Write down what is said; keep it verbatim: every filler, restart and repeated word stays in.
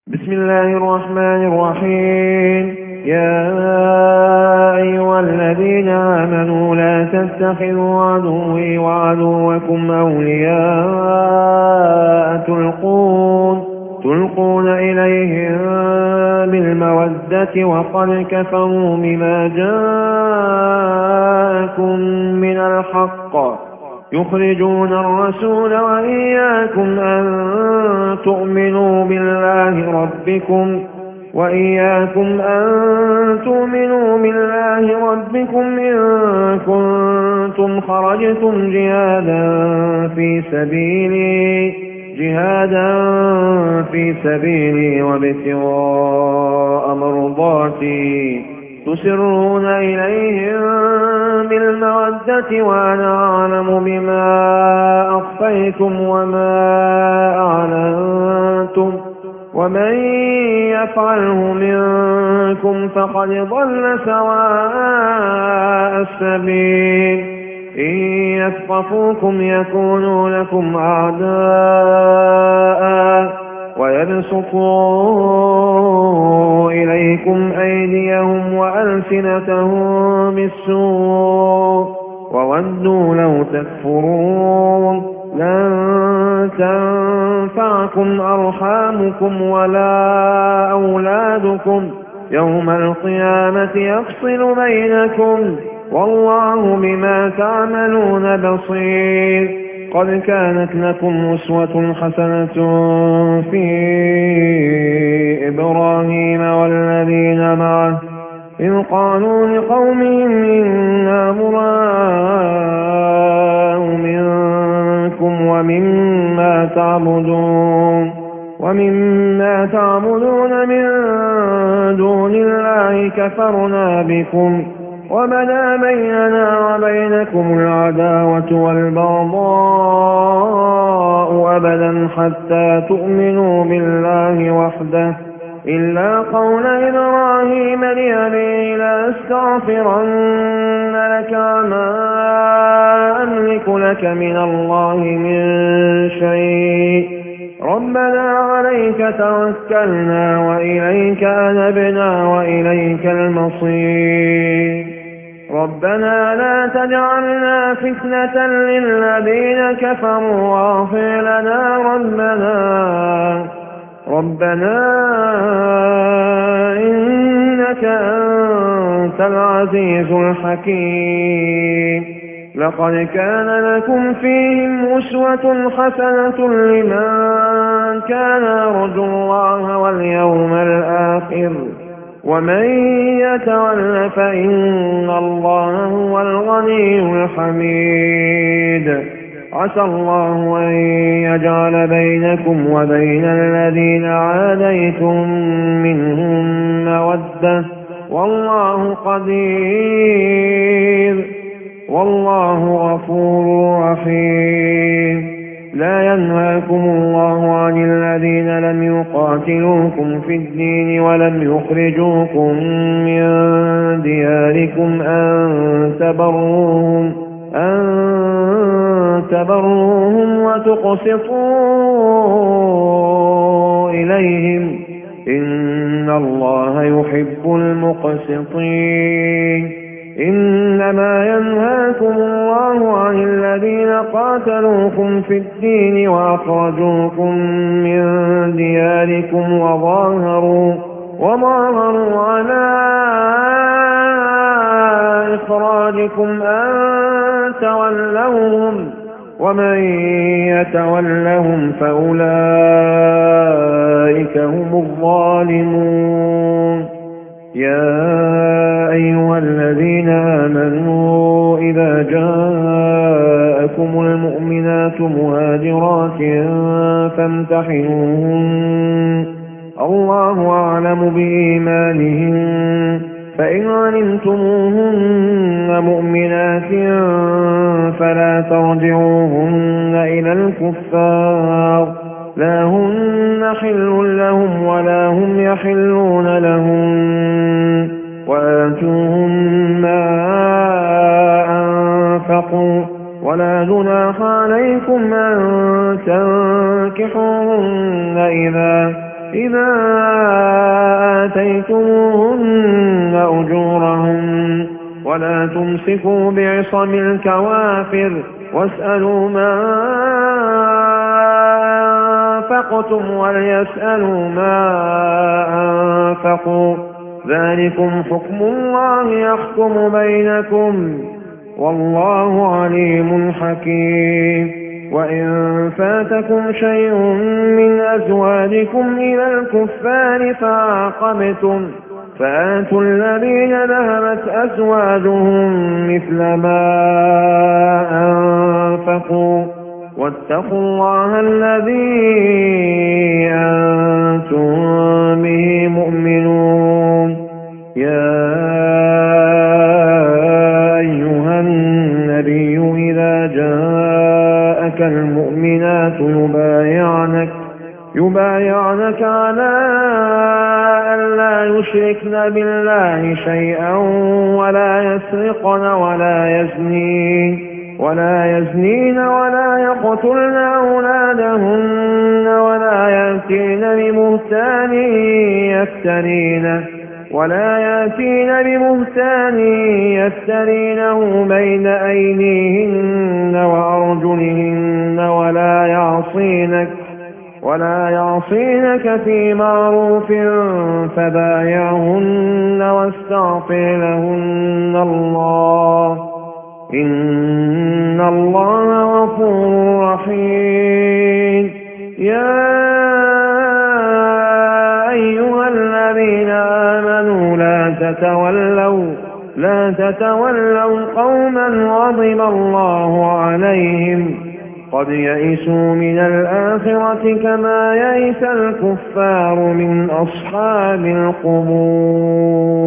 بسم الله الرحمن الرحيم. يا أيها الذين آمنوا لا تتخذوا عدوي وعدوكم أولياء تلقون, تلقون إليهم بالمودة وقد كفروا بما جاءكم من الحق يخرجون الرسول وإياكم أن تؤمنوا بالله ربكم وإياكم أن تؤمنوا بالله ربكم إن كنتم خرجتم جهادا في سبيلي جهادا في سبيلي وابتغاء مرضاتي تسرون إليهم بالمودة وأنا أعلم بما أخفيتم وما أعلنتم ومن يفعله منكم فقد ضل سواء السبيل. إن يثقفوكم يكونوا لكم أعداء ويبسطوا إليكم أيديهم وألسنتهم بالسوء وودوا لو تكفرون. لن تنفعكم أرحامكم ولا أولادكم يوم القيامة يفصل بينكم والله بما تعملون بصير. قد كانت لكم أسوة حسنة في إبراهيم والذين معه إذ قالوا لقومهم إنا براء منكم ومما تعبدون ومما تعبدون من دون الله كفرنا بكم وبدا بيننا وبينكم العداوة والبغضاء أبدا حتى تؤمنوا بالله وحده إلا قول إبراهيم لأبيه لأستغفرن لك وما أملك لك من الله من شيء ربنا عليك توكلنا وإليك أنبنا وإليك المصير. ربنا لا تجعلنا فتنة للذين كفروا واغفر لنا ربنا ربنا إنك أنت العزيز الحكيم. لقد كان لكم فيهم أسوة حسنة لمن كان يرجو الله واليوم الآخر ومن يتول فإن الله هو الغني الحميد. عسى الله أن يجعل بينكم وبين الذين عاديتم منهم مودة والله قدير والله غفور رحيم. لا ينهاكم الله عن الذين لم يقاتلوكم في الدين ولم يخرجوكم من دياركم أن تبروهم أن تبروهم وتقسطوا إليهم إن الله يحب المقسطين. إنما ينهاكم الله عن الذين قاتلوكم في الدين وأخرجوكم من دياركم وظاهروا وظاهروا على إخراجكم أن تولوهم ومن يتولهم فأولئك هم الظالمون. يا أيها الذين آمنوا إذا جاءكم المؤمنات مهاجرات فامتحنوهن الله أعلم بإيمانهن فإن علمتموهن مؤمنات فلا ترجعوهن إلى الكفار لا هن حل لهم ولا هم يحلون لهم وآتوهم ما أنفقوا ولا جناح عليكم أن تنكحوهن إذا إذا آتيتموهن أجورهن ولا تمسكوا بعصم الكوافر واسألوا ما أنفقتم وليسألوا ما أنفقوا ذلكم حكم الله يحكم بينكم والله عليم حكيم. وإن فاتكم شيء من أزواجكم إلى الكفار فعاقبتم فآتوا الذين ذهبت أزواجهم مثل ما أنفقوا واتقوا الله الذي أنتم به مؤمنون. يا أيها النبي إذا جاءك المؤمنات يبايعنك يبايعنك على أن لا يشركن بالله شيئا ولا يسرقن ولا يزنين ولا يزنين ولا يقتلن أولادهن ولا يأتين ببهتان يفترينه ولا يأتين ببهتان يفترينه بين أيديهن وأرجلهن ولا يعصينك ولا يعصينك في معروف فبايعهن واستغفر لهن الله إن الله غفور رحيم. يا أيها الذين آمنوا لا تتولوا لا تتولوا قوما غضب الله عليهم قد يئسوا من الآخرة كما يئس الكفار من أصحاب القبور.